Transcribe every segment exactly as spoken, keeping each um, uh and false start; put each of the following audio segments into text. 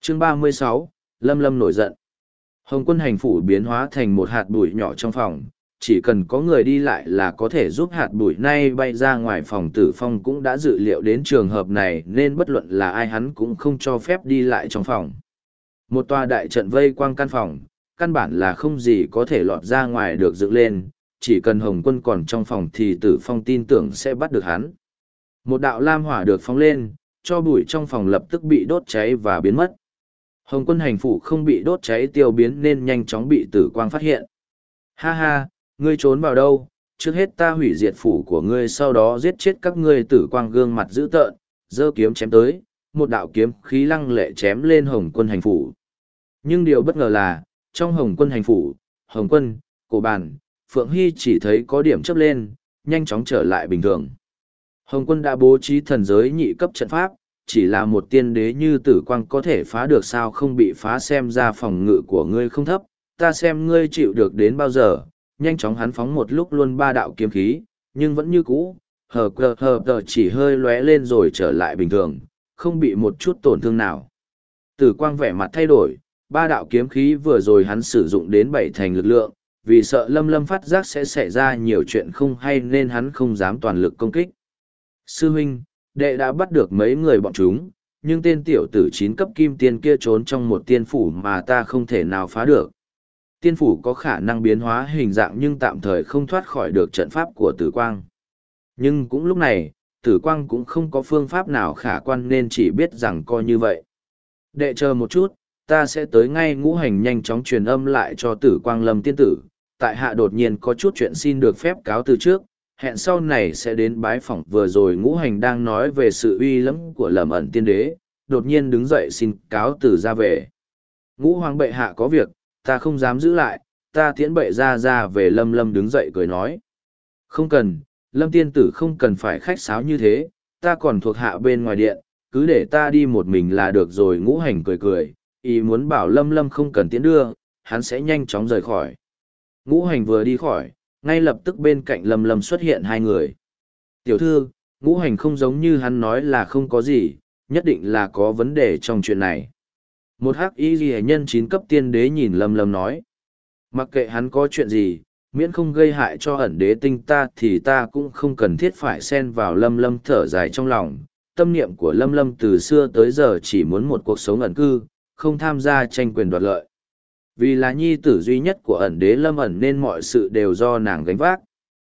Chương ba mươi sáu, Lâm Lâm nổi giận. Hồng quân hành phủ biến hóa thành một hạt bụi nhỏ trong phòng, chỉ cần có người đi lại là có thể giúp hạt bụi nay bay ra ngoài phòng. Tử Phong cũng đã dự liệu đến trường hợp này nên bất luận là ai hắn cũng không cho phép đi lại trong phòng. Một tòa đại trận vây quanh căn phòng, căn bản là không gì có thể lọt ra ngoài được dựng lên, chỉ cần Hồng quân còn trong phòng thì Tử Phong tin tưởng sẽ bắt được hắn. Một đạo lam hỏa được phóng lên, cho bụi trong phòng lập tức bị đốt cháy và biến mất. Hồng quân hành phủ không bị đốt cháy tiêu biến nên nhanh chóng bị Tử Quang phát hiện. Ha ha, ngươi trốn vào đâu? Trước hết ta hủy diệt phủ của ngươi, sau đó giết chết các ngươi. Tử Quang gương mặt dữ tợn, giơ kiếm chém tới, một đạo kiếm khí lăng lệ chém lên Hồng quân hành phủ. Nhưng điều bất ngờ là, trong Hồng quân hành phủ, Hồng quân, Cổ Bàn, Phượng Hy chỉ thấy có điểm chớp lên, nhanh chóng trở lại bình thường. Hồng quân đã bố trí thần giới nhị cấp trận pháp, chỉ là một tiên đế như Tử Quang có thể phá được sao không bị phá, xem ra phòng ngự của ngươi không thấp, ta xem ngươi chịu được đến bao giờ. Nhanh chóng hắn phóng một lúc luôn ba đạo kiếm khí, nhưng vẫn như cũ, hờ cờ hờ cờ chỉ hơi lóe lên rồi trở lại bình thường, không bị một chút tổn thương nào. Tử Quang vẻ mặt thay đổi, ba đạo kiếm khí vừa rồi hắn sử dụng đến bảy thành lực lượng, vì sợ Lâm Lâm phát giác sẽ xảy ra nhiều chuyện không hay nên hắn không dám toàn lực công kích. Sư huynh, đệ đã bắt được mấy người bọn chúng, nhưng tên tiểu tử chín cấp kim tiên kia trốn trong một tiên phủ mà ta không thể nào phá được. Tiên phủ có khả năng biến hóa hình dạng nhưng tạm thời không thoát khỏi được trận pháp của Tử Quang. Nhưng cũng lúc này, Tử Quang cũng không có phương pháp nào khả quan nên chỉ biết rằng coi như vậy. Đệ chờ một chút, ta sẽ tới ngay. Ngũ Hành nhanh chóng truyền âm lại cho Tử Quang. Lâm tiên tử, tại hạ đột nhiên có chút chuyện xin được phép cáo từ trước, hẹn sau này sẽ đến bái phỏng. Vừa rồi Ngũ Hành đang nói về sự uy lẫm của Lâm ẩn tiên đế, đột nhiên đứng dậy xin cáo từ ra về. Ngũ Hoàng bệ hạ có việc, ta không dám giữ lại, ta tiễn bệ ra ra về. Lâm Lâm đứng dậy cười nói. Không cần, Lâm tiên tử không cần phải khách sáo như thế, ta còn thuộc hạ bên ngoài điện, cứ để ta đi một mình là được rồi. Ngũ Hành cười cười, ý muốn bảo Lâm Lâm không cần tiễn đưa, hắn sẽ nhanh chóng rời khỏi. Ngũ Hành vừa đi khỏi, ngay lập tức bên cạnh Lâm Lâm xuất hiện hai người. Tiểu thư, Ngũ Hành không giống như hắn nói là không có gì, nhất định là có vấn đề trong chuyện này. Một hắc y ghi nhân chín cấp tiên đế nhìn Lâm Lâm nói. Mặc kệ hắn có chuyện gì, miễn không gây hại cho ẩn đế tinh ta thì ta cũng không cần thiết phải xen vào. Lâm Lâm thở dài trong lòng, tâm niệm của Lâm Lâm từ xưa tới giờ chỉ muốn một cuộc sống ẩn cư, không tham gia tranh quyền đoạt lợi. Vì là nhi tử duy nhất của ẩn đế Lâm ẩn nên mọi sự đều do nàng gánh vác.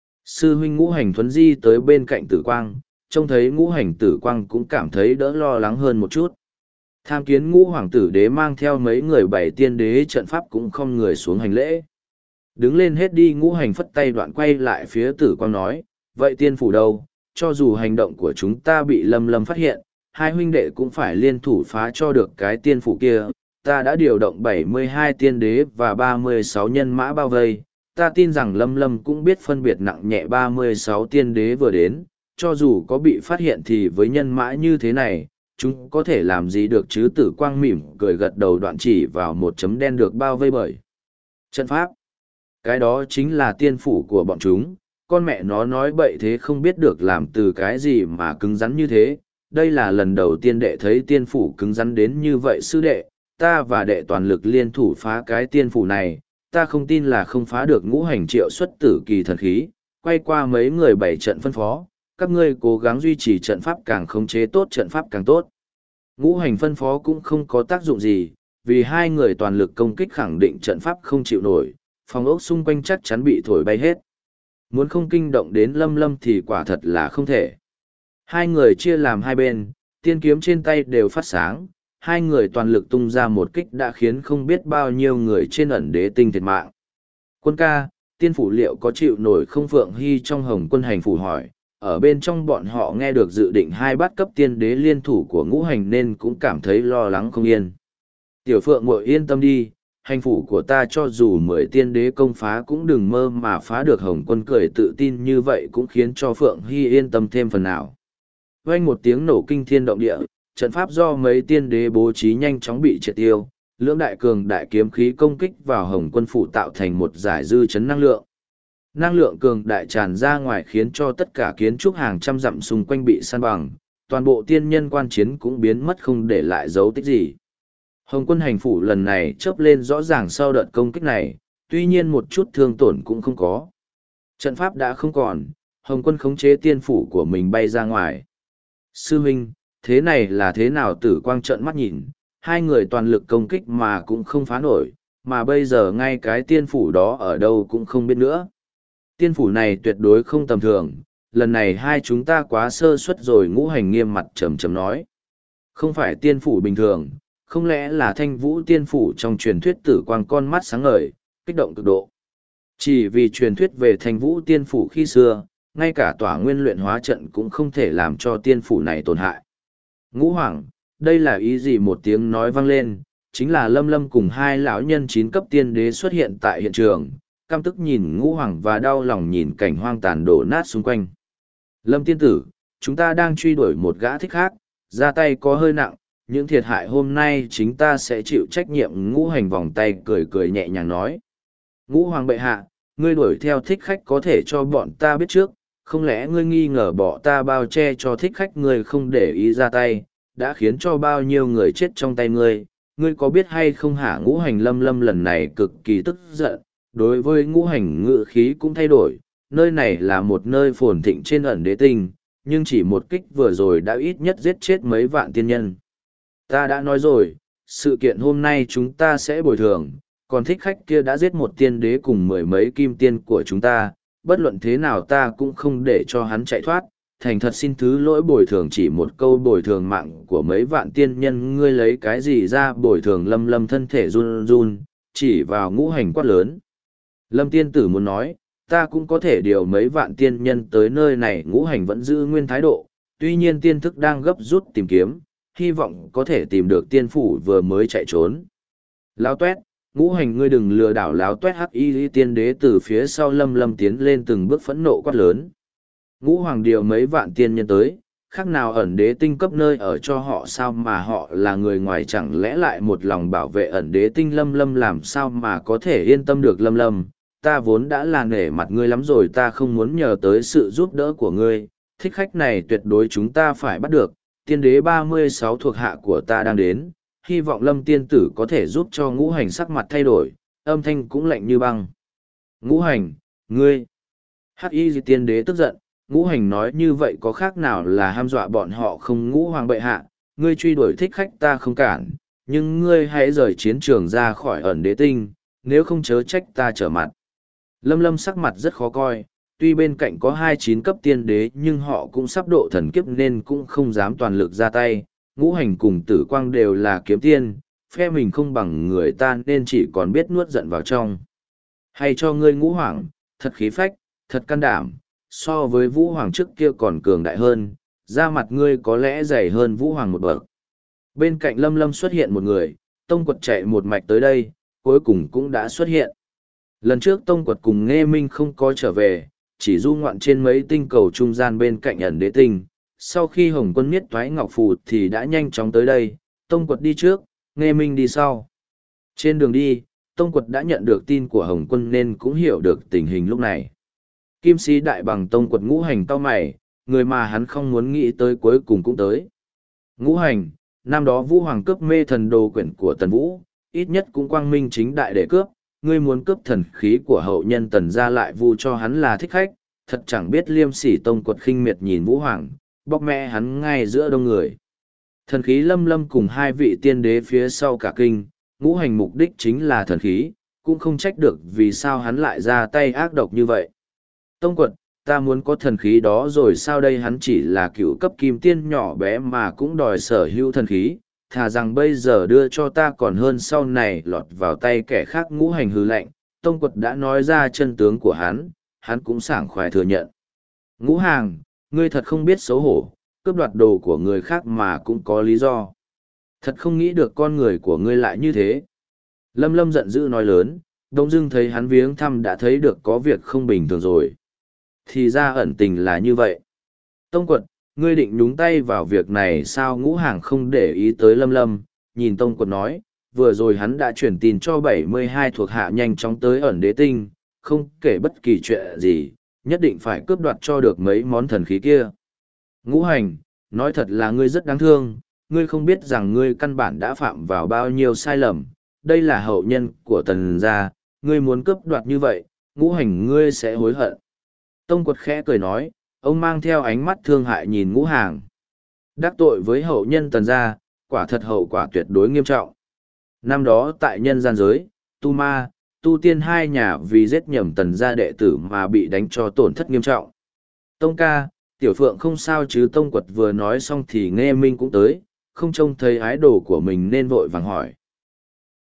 Sư huynh Ngũ Hành thuấn di tới bên cạnh Tử Quang, trông thấy Ngũ Hành Tử Quang cũng cảm thấy đỡ lo lắng hơn một chút. Tham kiến Ngũ Hoàng tử đế mang theo mấy người bảy tiên đế trận pháp cũng không người xuống hành lễ. Đứng lên hết đi. Ngũ Hành phất tay đoạn quay lại phía Tử Quang nói, vậy tiên phủ đâu? Cho dù hành động của chúng ta bị Lâm Lâm phát hiện, hai huynh đệ cũng phải liên thủ phá cho được cái tiên phủ kia. Ta đã điều động bảy mươi hai tiên đế và ba mươi sáu nhân mã bao vây, ta tin rằng Lâm Lâm cũng biết phân biệt nặng nhẹ. Ba mươi sáu tiên đế vừa đến, cho dù có bị phát hiện thì với nhân mã như thế này, chúng có thể làm gì được chứ? Tử Quang mỉm cười gật đầu đoạn chỉ vào một chấm đen được bao vây bởi trận pháp. Cái đó chính là tiên phủ của bọn chúng. Con mẹ nó nói bậy thế, không biết được làm từ cái gì mà cứng rắn như thế. Đây là lần đầu tiên đệ thấy tiên phủ cứng rắn đến như vậy. Sư đệ, ta và đệ toàn lực liên thủ phá cái tiên phủ này, ta không tin là không phá được. Ngũ Hành triệu xuất tử kỳ thần khí, quay qua mấy người bảy trận phân phó, các ngươi cố gắng duy trì trận pháp, càng khống chế tốt trận pháp càng tốt. Ngũ Hành phân phó cũng không có tác dụng gì, vì hai người toàn lực công kích khẳng định trận pháp không chịu nổi, phòng ốc xung quanh chắc chắn bị thổi bay hết. Muốn không kinh động đến Lâm Lâm thì quả thật là không thể. Hai người chia làm hai bên, tiên kiếm trên tay đều phát sáng, hai người toàn lực tung ra một kích đã khiến không biết bao nhiêu người trên ẩn đế tinh thiệt mạng. Quân ca, tiên phủ liệu có chịu nổi không? Phượng Hy trong Hồng quân hành phủ hỏi. Ở bên trong bọn họ nghe được dự định hai bát cấp tiên đế liên thủ của Ngũ Hành nên cũng cảm thấy lo lắng không yên. Tiểu Phượng muội yên tâm đi, hành phủ của ta cho dù mười tiên đế công phá cũng đừng mơ mà phá được. Hồng quân cười tự tin như vậy cũng khiến cho Phượng Hy yên tâm thêm phần nào. Vang một tiếng nổ kinh thiên động địa, trận pháp do mấy tiên đế bố trí nhanh chóng bị triệt tiêu, lưỡng đại cường đại kiếm khí công kích vào Hồng quân phủ tạo thành một giải dư chấn năng lượng. Năng lượng cường đại tràn ra ngoài khiến cho tất cả kiến trúc hàng trăm dặm xung quanh bị san bằng, toàn bộ tiên nhân quan chiến cũng biến mất không để lại dấu tích gì. Hồng quân hành phủ lần này chớp lên rõ ràng sau đợt công kích này, tuy nhiên một chút thương tổn cũng không có. Trận pháp đã không còn, Hồng quân khống chế tiên phủ của mình bay ra ngoài. Sư huynh, thế này là thế nào? Tử Quang trợn mắt nhìn, hai người toàn lực công kích mà cũng không phá nổi, mà bây giờ ngay cái tiên phủ đó ở đâu cũng không biết nữa. Tiên phủ này tuyệt đối không tầm thường, lần này hai chúng ta quá sơ suất rồi. Ngũ Hành nghiêm mặt trầm trầm nói. Không phải tiên phủ bình thường, không lẽ là Thanh Vũ tiên phủ trong truyền thuyết? Tử Quang con mắt sáng ngời, kích động cực độ. Chỉ vì truyền thuyết về Thanh Vũ tiên phủ khi xưa, ngay cả tỏa nguyên luyện hóa trận cũng không thể làm cho tiên phủ này tổn hại. Ngũ Hoàng, đây là ý gì? Một tiếng nói vang lên, chính là Lâm Lâm cùng hai lão nhân chín cấp tiên đế xuất hiện tại hiện trường, căm tức nhìn Ngũ Hoàng và đau lòng nhìn cảnh hoang tàn đổ nát xung quanh. Lâm tiên tử, chúng ta đang truy đuổi một gã thích khác, ra tay có hơi nặng, những thiệt hại hôm nay chính ta sẽ chịu trách nhiệm. Ngũ Hành vòng tay cười cười nhẹ nhàng nói. Ngũ Hoàng bệ hạ, ngươi đuổi theo thích khách có thể cho bọn ta biết trước, không lẽ ngươi nghi ngờ bỏ ta bao che cho thích khách? Ngươi không để ý ra tay, đã khiến cho bao nhiêu người chết trong tay ngươi, ngươi có biết hay không hả? Ngũ Hành Lâm Lâm lần này cực kỳ tức giận, đối với Ngũ Hành ngự khí cũng thay đổi, nơi này là một nơi phồn thịnh trên ẩn đế tinh, nhưng chỉ một kích vừa rồi đã ít nhất giết chết mấy vạn tiên nhân. Ta đã nói rồi, sự kiện hôm nay chúng ta sẽ bồi thường, còn thích khách kia đã giết một tiên đế cùng mười mấy kim tiên của chúng ta, bất luận thế nào ta cũng không để cho hắn chạy thoát. Thành thật xin thứ lỗi, bồi thường chỉ một câu bồi thường mạng của mấy vạn tiên nhân, ngươi lấy cái gì ra bồi thường? Lâm Lâm thân thể run run, chỉ vào Ngũ Hành quát lớn. Lâm tiên tử muốn nói, ta cũng có thể điều mấy vạn tiên nhân tới nơi này. Ngũ Hành vẫn giữ nguyên thái độ, tuy nhiên tiên thức đang gấp rút tìm kiếm, hy vọng có thể tìm được tiên phủ vừa mới chạy trốn. Láo tuét, Ngũ Hành ngươi đừng lừa đảo láo tuét. Hắc y tiên đế từ phía sau Lâm Lâm tiến lên từng bước phẫn nộ quát lớn. Ngũ Hoàng điều mấy vạn tiên nhân tới, khác nào ẩn đế tinh cấp nơi ở cho họ sao mà họ là người ngoài chẳng lẽ lại một lòng bảo vệ ẩn đế tinh? Lâm Lâm làm sao mà có thể yên tâm được? Lâm Lâm, ta vốn đã là nể mặt ngươi lắm rồi, ta không muốn nhờ tới sự giúp đỡ của ngươi, thích khách này tuyệt đối chúng ta phải bắt được, tiên đế ba mươi sáu thuộc hạ của ta đang đến, hy vọng Lâm tiên tử có thể giúp cho. Ngũ Hành sắc mặt thay đổi, âm thanh cũng lạnh như băng. Ngũ Hành, ngươi! Hắc y tiên đế tức giận. Ngũ Hành nói như vậy có khác nào là ham dọa bọn họ không? Ngũ Hoàng bệ hạ, ngươi truy đuổi thích khách ta không cản, nhưng ngươi hãy rời chiến trường ra khỏi ẩn đế tinh, nếu không chớ trách ta trở mặt. Lâm Lâm sắc mặt rất khó coi, tuy bên cạnh có hai chín cấp tiên đế nhưng họ cũng sắp độ thần kiếp nên cũng không dám toàn lực ra tay. Ngũ Hành cùng Tử Quang đều là kiếm tiên, phe mình không bằng người ta nên chỉ còn biết nuốt giận vào trong. Hay cho ngươi Ngũ Hoàng, thật khí phách, thật can đảm, so với Vũ Hoàng trước kia còn cường đại hơn, da mặt ngươi có lẽ dày hơn Vũ Hoàng một bậc. Bên cạnh Lâm Lâm xuất hiện một người, Tông Quật chạy một mạch tới đây, cuối cùng cũng đã xuất hiện. Lần trước Tông Quật cùng Nghê Minh không có trở về, chỉ du ngoạn trên mấy tinh cầu trung gian bên cạnh ẩn đế tinh. Sau khi Hồng Quân miết toái ngọc phù thì đã nhanh chóng tới đây, Tông Quật đi trước, Nghê Minh đi sau. Trên đường đi, Tông Quật đã nhận được tin của Hồng Quân nên cũng hiểu được tình hình lúc này. Kim sĩ đại bằng Tông Quật Ngũ Hành cau mày, người mà hắn không muốn nghĩ tới cuối cùng cũng tới. Ngũ Hành, năm đó Vũ Hoàng cướp mê thần đồ quyển của Tần Vũ, ít nhất cũng quang minh chính đại để cướp, ngươi muốn cướp thần khí của hậu nhân Tần gia lại vu cho hắn là thích khách, thật chẳng biết liêm sỉ. Tông Quật khinh miệt nhìn Vũ Hoàng, bóc mẹ hắn ngay giữa đông người. Thần khí. Lâm Lâm cùng hai vị tiên đế phía sau cả kinh, Ngũ Hành mục đích chính là thần khí, cũng không trách được vì sao hắn lại ra tay ác độc như vậy. Tông Quật, ta muốn có thần khí đó rồi sao đây? Hắn chỉ là cựu cấp kim tiên nhỏ bé mà cũng đòi sở hữu thần khí, thà rằng bây giờ đưa cho ta còn hơn sau này lọt vào tay kẻ khác. Ngũ Hành hừ lạnh, Tông Quật đã nói ra chân tướng của hắn, hắn cũng sảng khoái thừa nhận. Ngũ Hàng, ngươi thật không biết xấu hổ, cướp đoạt đồ của người khác mà cũng có lý do. Thật không nghĩ được con người của ngươi lại như thế. Lâm Lâm giận dữ nói lớn, đông dưng thấy hắn viếng thăm đã thấy được có việc không bình thường rồi. Thì ra ẩn tình là như vậy. Tông Quật, ngươi định nhúng tay vào việc này sao? Ngũ Hàng không để ý tới Lâm Lâm, nhìn Tông Quật nói, vừa rồi hắn đã chuyển tin cho bảy mươi hai thuộc hạ nhanh chóng tới ẩn đế tinh, không kể bất kỳ chuyện gì, nhất định phải cướp đoạt cho được mấy món thần khí kia. Ngũ Hành, nói thật là ngươi rất đáng thương, ngươi không biết rằng ngươi căn bản đã phạm vào bao nhiêu sai lầm, đây là hậu nhân của tần gia, ngươi muốn cướp đoạt như vậy, ngũ hành ngươi sẽ hối hận. Tông Quật khẽ cười nói, ông mang theo ánh mắt thương hại nhìn Ngũ Hàng. Đắc tội với hậu nhân tần gia, quả thật hậu quả tuyệt đối nghiêm trọng. Năm đó tại nhân gian giới, Tu Ma, Tu Tiên hai nhà vì giết nhầm tần gia đệ tử mà bị đánh cho tổn thất nghiêm trọng. Tông ca, Tiểu Phượng không sao chứ? Tông Quật vừa nói xong thì Nghe Minh cũng tới, không trông thấy ái đồ của mình nên vội vàng hỏi.